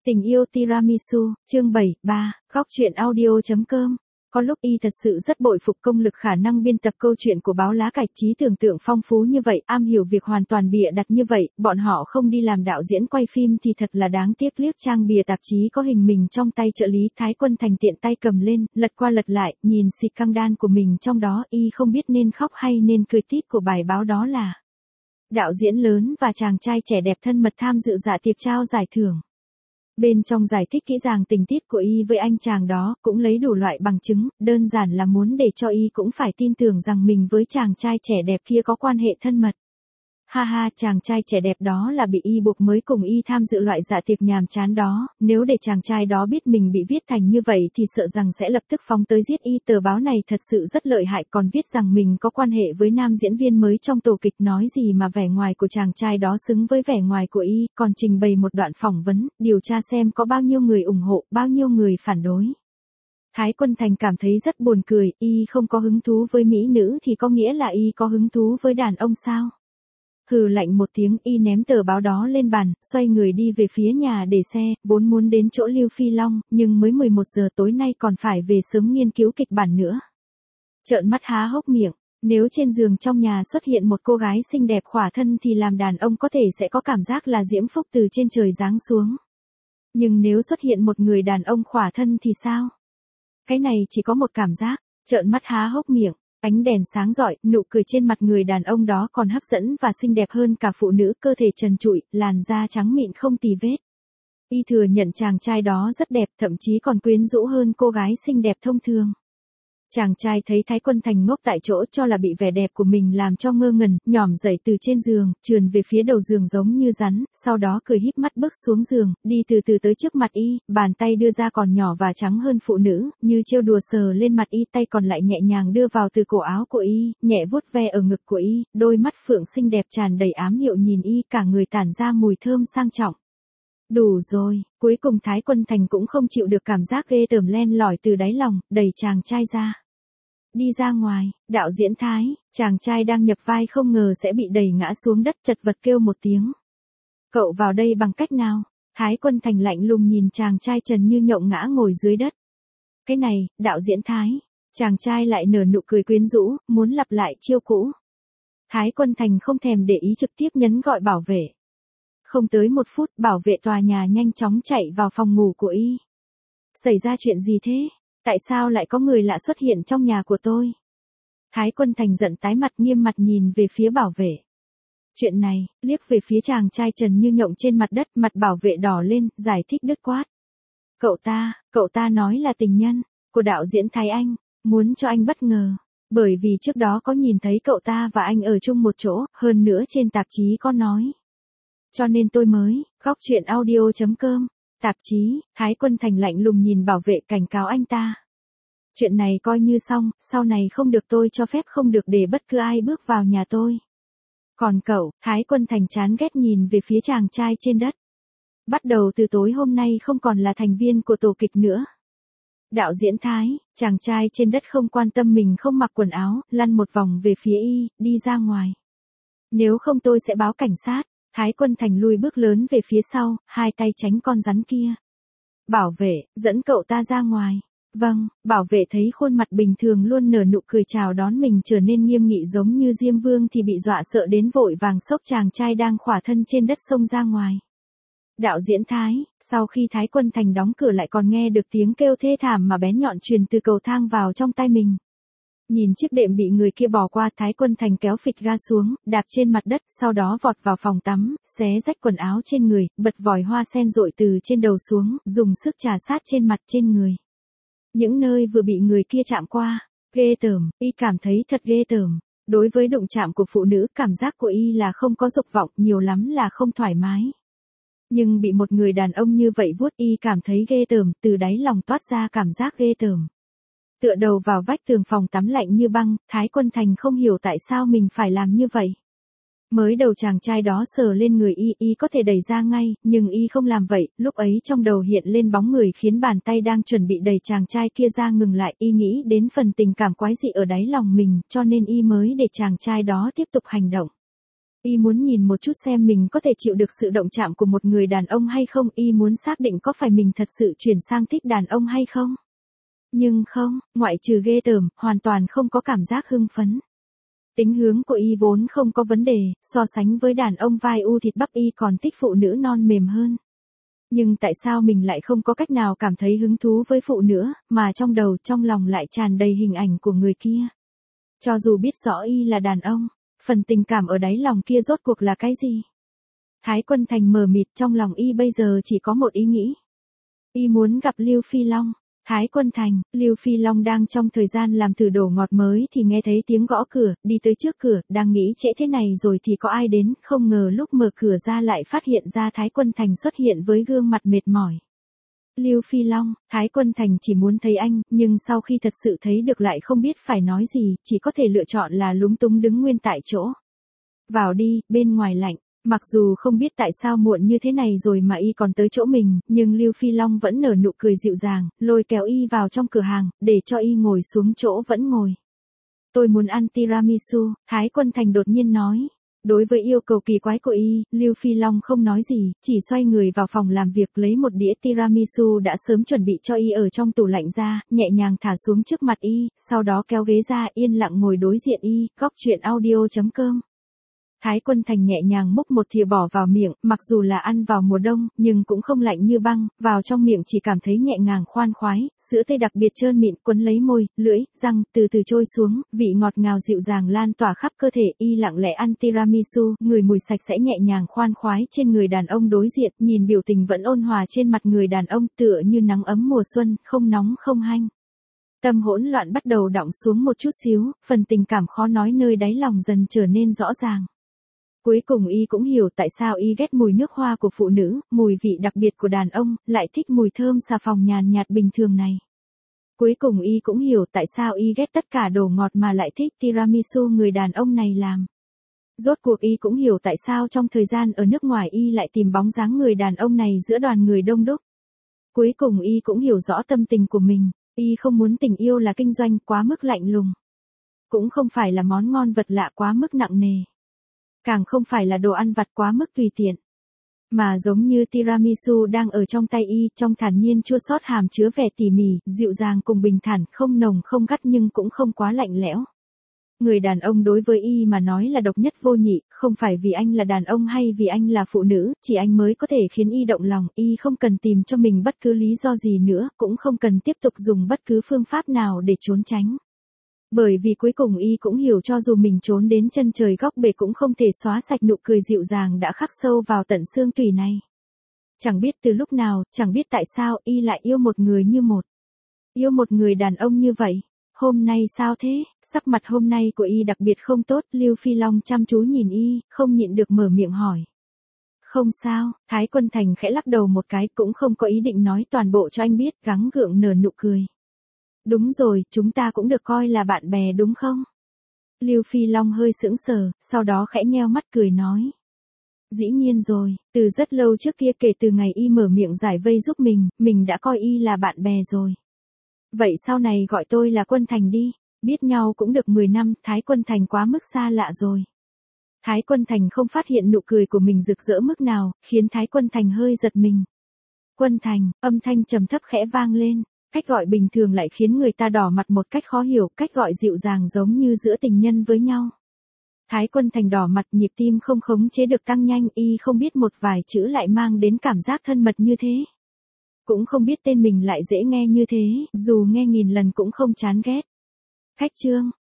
Tình yêu tiramisu, chương 7, 3, góc truyện audio.com. Có lúc y thật sự rất bội phục công lực khả năng biên tập câu chuyện của báo lá cải, trí tưởng tượng phong phú như vậy, am hiểu việc hoàn toàn bịa đặt như vậy, bọn họ không đi làm đạo diễn quay phim thì thật là đáng tiếc. Liếc trang bìa tạp chí có hình mình trong tay trợ lý Thái Quân Thành tiện tay cầm lên, lật qua lật lại, nhìn xịt căng đan của mình trong đó, y không biết nên khóc hay nên cười. Tít của bài báo đó là đạo diễn lớn và chàng trai trẻ đẹp thân mật tham dự dạ tiệc trao giải thưởng. Bên trong giải thích kỹ ràng tình tiết của y với anh chàng đó, cũng lấy đủ loại bằng chứng, đơn giản là muốn để cho y cũng phải tin tưởng rằng mình với chàng trai trẻ đẹp kia có quan hệ thân mật. Ha ha, chàng trai trẻ đẹp đó là bị y buộc mới cùng y tham dự loại dạ tiệc nhàm chán đó, nếu để chàng trai đó biết mình bị viết thành như vậy thì sợ rằng sẽ lập tức phóng tới giết y. Tờ báo này thật sự rất lợi hại, còn viết rằng mình có quan hệ với nam diễn viên mới trong tổ kịch, nói gì mà vẻ ngoài của chàng trai đó xứng với vẻ ngoài của y, còn trình bày một đoạn phỏng vấn, điều tra xem có bao nhiêu người ủng hộ, bao nhiêu người phản đối. Thái Quân Thành cảm thấy rất buồn cười, y không có hứng thú với mỹ nữ thì có nghĩa là y có hứng thú với đàn ông sao? Hừ lạnh một tiếng, y ném tờ báo đó lên bàn, xoay người đi về phía nhà để xe, vốn muốn đến chỗ Lưu Phi Long, nhưng mới 11 giờ tối nay còn phải về sớm nghiên cứu kịch bản nữa. Trợn mắt há hốc miệng, nếu trên giường trong nhà xuất hiện một cô gái xinh đẹp khỏa thân thì làm đàn ông có thể sẽ có cảm giác là diễm phúc từ trên trời giáng xuống. Nhưng nếu xuất hiện một người đàn ông khỏa thân thì sao? Cái này chỉ có một cảm giác, trợn mắt há hốc miệng. Ánh đèn sáng rọi, nụ cười trên mặt người đàn ông đó còn hấp dẫn và xinh đẹp hơn cả phụ nữ, cơ thể trần trụi, làn da trắng mịn không tì vết. Y thừa nhận chàng trai đó rất đẹp, thậm chí còn quyến rũ hơn cô gái xinh đẹp thông thường. Chàng trai thấy Thái Quân Thành ngốc tại chỗ, cho là bị vẻ đẹp của mình làm cho ngơ ngẩn, nhỏm dậy từ trên giường, trườn về phía đầu giường giống như rắn, sau đó cười híp mắt bước xuống giường, đi từ từ tới trước mặt y, bàn tay đưa ra còn nhỏ và trắng hơn phụ nữ, như trêu đùa sờ lên mặt y, tay còn lại nhẹ nhàng đưa vào từ cổ áo của y, nhẹ vuốt ve ở ngực của y, đôi mắt phượng xinh đẹp tràn đầy ám hiệu nhìn y, cả người tản ra mùi thơm sang trọng. Đủ rồi, cuối cùng Thái Quân Thành cũng không chịu được cảm giác ghê tởm len lỏi từ đáy lòng, đẩy chàng trai ra. Đi ra ngoài, đạo diễn Thái, chàng trai đang nhập vai không ngờ sẽ bị đẩy ngã xuống đất, chật vật kêu một tiếng. Cậu vào đây bằng cách nào? Thái Quân Thành lạnh lùng nhìn chàng trai trần như nhộng ngã ngồi dưới đất. Cái này, đạo diễn Thái, chàng trai lại nở nụ cười quyến rũ, muốn lặp lại chiêu cũ. Thái Quân Thành không thèm để ý, trực tiếp nhấn gọi bảo vệ. Không tới 1 phút, bảo vệ tòa nhà nhanh chóng chạy vào phòng ngủ của y. Xảy ra chuyện gì thế? Tại sao lại có người lạ xuất hiện trong nhà của tôi? Thái Quân Thành giận tái mặt, nghiêm mặt nhìn về phía bảo vệ. Chuyện này, liếc về phía chàng trai trần như nhộng trên mặt đất, mặt bảo vệ đỏ lên, giải thích đứt quát. Cậu ta nói là tình nhân của đạo diễn Thái Anh, muốn cho anh bất ngờ. Bởi vì trước đó có nhìn thấy cậu ta và anh ở chung một chỗ, hơn nữa trên tạp chí có nói. Cho nên tôi mới, góc truyện audio.com. Tạp chí, Thái Quân Thành lạnh lùng nhìn bảo vệ, cảnh cáo anh ta. Chuyện này coi như xong, sau này không được tôi cho phép, không được để bất cứ ai bước vào nhà tôi. Còn cậu, Thái Quân Thành chán ghét nhìn về phía chàng trai trên đất. Bắt đầu từ tối hôm nay không còn là thành viên của tổ kịch nữa. Đạo diễn Thái, chàng trai trên đất không quan tâm mình không mặc quần áo, lăn một vòng về phía y, đi ra ngoài. Nếu không tôi sẽ báo cảnh sát. Thái Quân Thành lùi bước lớn về phía sau, hai tay tránh con rắn kia. Bảo vệ, dẫn cậu ta ra ngoài. Vâng, bảo vệ thấy khuôn mặt bình thường luôn nở nụ cười chào đón mình trở nên nghiêm nghị giống như Diêm Vương thì bị dọa sợ đến vội vàng xốc chàng trai đang khỏa thân trên đất xông ra ngoài. Đạo diễn Thái, sau khi Thái Quân Thành đóng cửa lại còn nghe được tiếng kêu thê thảm mà bén nhọn truyền từ cầu thang vào trong tai mình. Nhìn chiếc đệm bị người kia bỏ qua, Thái Quân Thành kéo phịch ga xuống, đạp trên mặt đất, sau đó vọt vào phòng tắm, xé rách quần áo trên người, bật vòi hoa sen rội từ trên đầu xuống, dùng sức chà sát trên mặt trên người. Những nơi vừa bị người kia chạm qua, ghê tởm, y cảm thấy thật ghê tởm. Đối với đụng chạm của phụ nữ, cảm giác của y là không có dục vọng, nhiều lắm là không thoải mái. Nhưng bị một người đàn ông như vậy vuốt, y cảm thấy ghê tởm, từ đáy lòng toát ra cảm giác ghê tởm. Tựa đầu vào vách tường phòng tắm lạnh như băng, Thái Quân Thành không hiểu tại sao mình phải làm như vậy. Mới đầu chàng trai đó sờ lên người y có thể đẩy ra ngay, nhưng y không làm vậy, lúc ấy trong đầu hiện lên bóng người khiến bàn tay đang chuẩn bị đẩy chàng trai kia ra ngừng lại, y nghĩ đến phần tình cảm quái dị ở đáy lòng mình, cho nên y mới để chàng trai đó tiếp tục hành động. Y muốn nhìn một chút xem mình có thể chịu được sự động chạm của một người đàn ông hay không, Y muốn xác định có phải mình thật sự chuyển sang thích đàn ông hay không. Nhưng không, ngoại trừ ghê tởm, hoàn toàn không có cảm giác hưng phấn. Tính hướng của Y vốn không có vấn đề, so sánh với đàn ông vai u thịt bắp Y còn thích phụ nữ non mềm hơn. Nhưng tại sao mình lại không có cách nào cảm thấy hứng thú với phụ nữ, mà trong đầu trong lòng lại tràn đầy hình ảnh của người kia. Cho dù biết rõ Y là đàn ông, phần tình cảm ở đáy lòng kia rốt cuộc là cái gì? Thái Quân Thành mờ mịt, trong lòng Y bây giờ chỉ có một ý nghĩ. Y muốn gặp Lưu Phi Long. Thái Quân Thành, Lưu Phi Long đang trong thời gian làm thử đồ ngọt mới thì nghe thấy tiếng gõ cửa, đi tới trước cửa, đang nghĩ trễ thế này rồi thì có ai đến, không ngờ lúc mở cửa ra lại phát hiện ra Thái Quân Thành xuất hiện với gương mặt mệt mỏi. Lưu Phi Long, Thái Quân Thành chỉ muốn thấy anh, nhưng sau khi thật sự thấy được lại không biết phải nói gì, chỉ có thể lựa chọn là lúng túng đứng nguyên tại chỗ. Vào đi, bên ngoài lạnh. Mặc dù không biết tại sao muộn như thế này rồi mà Y còn tới chỗ mình, nhưng Lưu Phi Long vẫn nở nụ cười dịu dàng, lôi kéo Y vào trong cửa hàng, để cho Y ngồi xuống chỗ vẫn ngồi. Tôi muốn ăn tiramisu, Thái Quân Thành đột nhiên nói. Đối với yêu cầu kỳ quái của Y, Lưu Phi Long không nói gì, chỉ xoay người vào phòng làm việc lấy một đĩa tiramisu đã sớm chuẩn bị cho Y ở trong tủ lạnh ra, nhẹ nhàng thả xuống trước mặt Y, sau đó kéo ghế ra yên lặng ngồi đối diện Y, góc chuyện audio.com. Thái Quân Thành nhẹ nhàng múc một thìa bỏ vào miệng, mặc dù là ăn vào mùa đông, nhưng cũng không lạnh như băng, vào trong miệng chỉ cảm thấy nhẹ nhàng khoan khoái, sữa tươi đặc biệt trơn mịn quấn lấy môi, lưỡi, răng, từ từ trôi xuống, vị ngọt ngào dịu dàng lan tỏa khắp cơ thể. Y lặng lẽ ăn tiramisu, ngửi mùi sạch sẽ nhẹ nhàng khoan khoái trên người đàn ông đối diện, nhìn biểu tình vẫn ôn hòa trên mặt người đàn ông tựa như nắng ấm mùa xuân, không nóng không hanh. Tâm hỗn loạn bắt đầu đọng xuống một chút xíu, phần tình cảm khó nói nơi đáy lòng dần trở nên rõ ràng. Cuối cùng Y cũng hiểu tại sao Y ghét mùi nước hoa của phụ nữ, mùi vị đặc biệt của đàn ông, lại thích mùi thơm xà phòng nhàn nhạt bình thường này. Cuối cùng Y cũng hiểu tại sao Y ghét tất cả đồ ngọt mà lại thích tiramisu người đàn ông này làm. Rốt cuộc Y cũng hiểu tại sao trong thời gian ở nước ngoài Y lại tìm bóng dáng người đàn ông này giữa đoàn người đông đúc. Cuối cùng Y cũng hiểu rõ tâm tình của mình, Y không muốn tình yêu là kinh doanh quá mức lạnh lùng. Cũng không phải là món ngon vật lạ quá mức nặng nề. Càng không phải là đồ ăn vặt quá mức tùy tiện. Mà giống như tiramisu đang ở trong tay Y, trong thản nhiên chua xót hàm chứa vẻ tỉ mỉ, dịu dàng cùng bình thản, không nồng không gắt nhưng cũng không quá lạnh lẽo. Người đàn ông đối với Y mà nói là độc nhất vô nhị, không phải vì anh là đàn ông hay vì anh là phụ nữ, chỉ anh mới có thể khiến Y động lòng, Y không cần tìm cho mình bất cứ lý do gì nữa, cũng không cần tiếp tục dùng bất cứ phương pháp nào để trốn tránh. Bởi vì cuối cùng Y cũng hiểu cho dù mình trốn đến chân trời góc bể cũng không thể xóa sạch nụ cười dịu dàng đã khắc sâu vào tận xương tủy này. Chẳng biết từ lúc nào, chẳng biết tại sao Y lại yêu một người như một. Yêu một người đàn ông như vậy. Hôm nay sao thế? Sắc mặt hôm nay của Y đặc biệt không tốt, Lưu Phi Long chăm chú nhìn Y, không nhịn được mở miệng hỏi. Không sao, Thái Quân Thành khẽ lắc đầu một cái, cũng không có ý định nói toàn bộ cho anh biết, gắng gượng nở nụ cười. Đúng rồi, chúng ta cũng được coi là bạn bè đúng không? Lưu Phi Long hơi sững sờ, sau đó khẽ nheo mắt cười nói. Dĩ nhiên rồi, từ rất lâu trước kia kể từ ngày Y mở miệng giải vây giúp mình đã coi Y là bạn bè rồi. Vậy sau này gọi tôi là Quân Thành đi, biết nhau cũng được 10 năm, Thái Quân Thành quá mức xa lạ rồi. Thái Quân Thành không phát hiện nụ cười của mình rực rỡ mức nào, khiến Thái Quân Thành hơi giật mình. Quân Thành, âm thanh trầm thấp khẽ vang lên. Cách gọi bình thường lại khiến người ta đỏ mặt một cách khó hiểu, cách gọi dịu dàng giống như giữa tình nhân với nhau. Thái Quân Thành đỏ mặt, nhịp tim không khống chế được tăng nhanh, Y không biết một vài chữ lại mang đến cảm giác thân mật như thế. Cũng không biết tên mình lại dễ nghe như thế, dù nghe nghìn lần cũng không chán ghét. Khách Trương,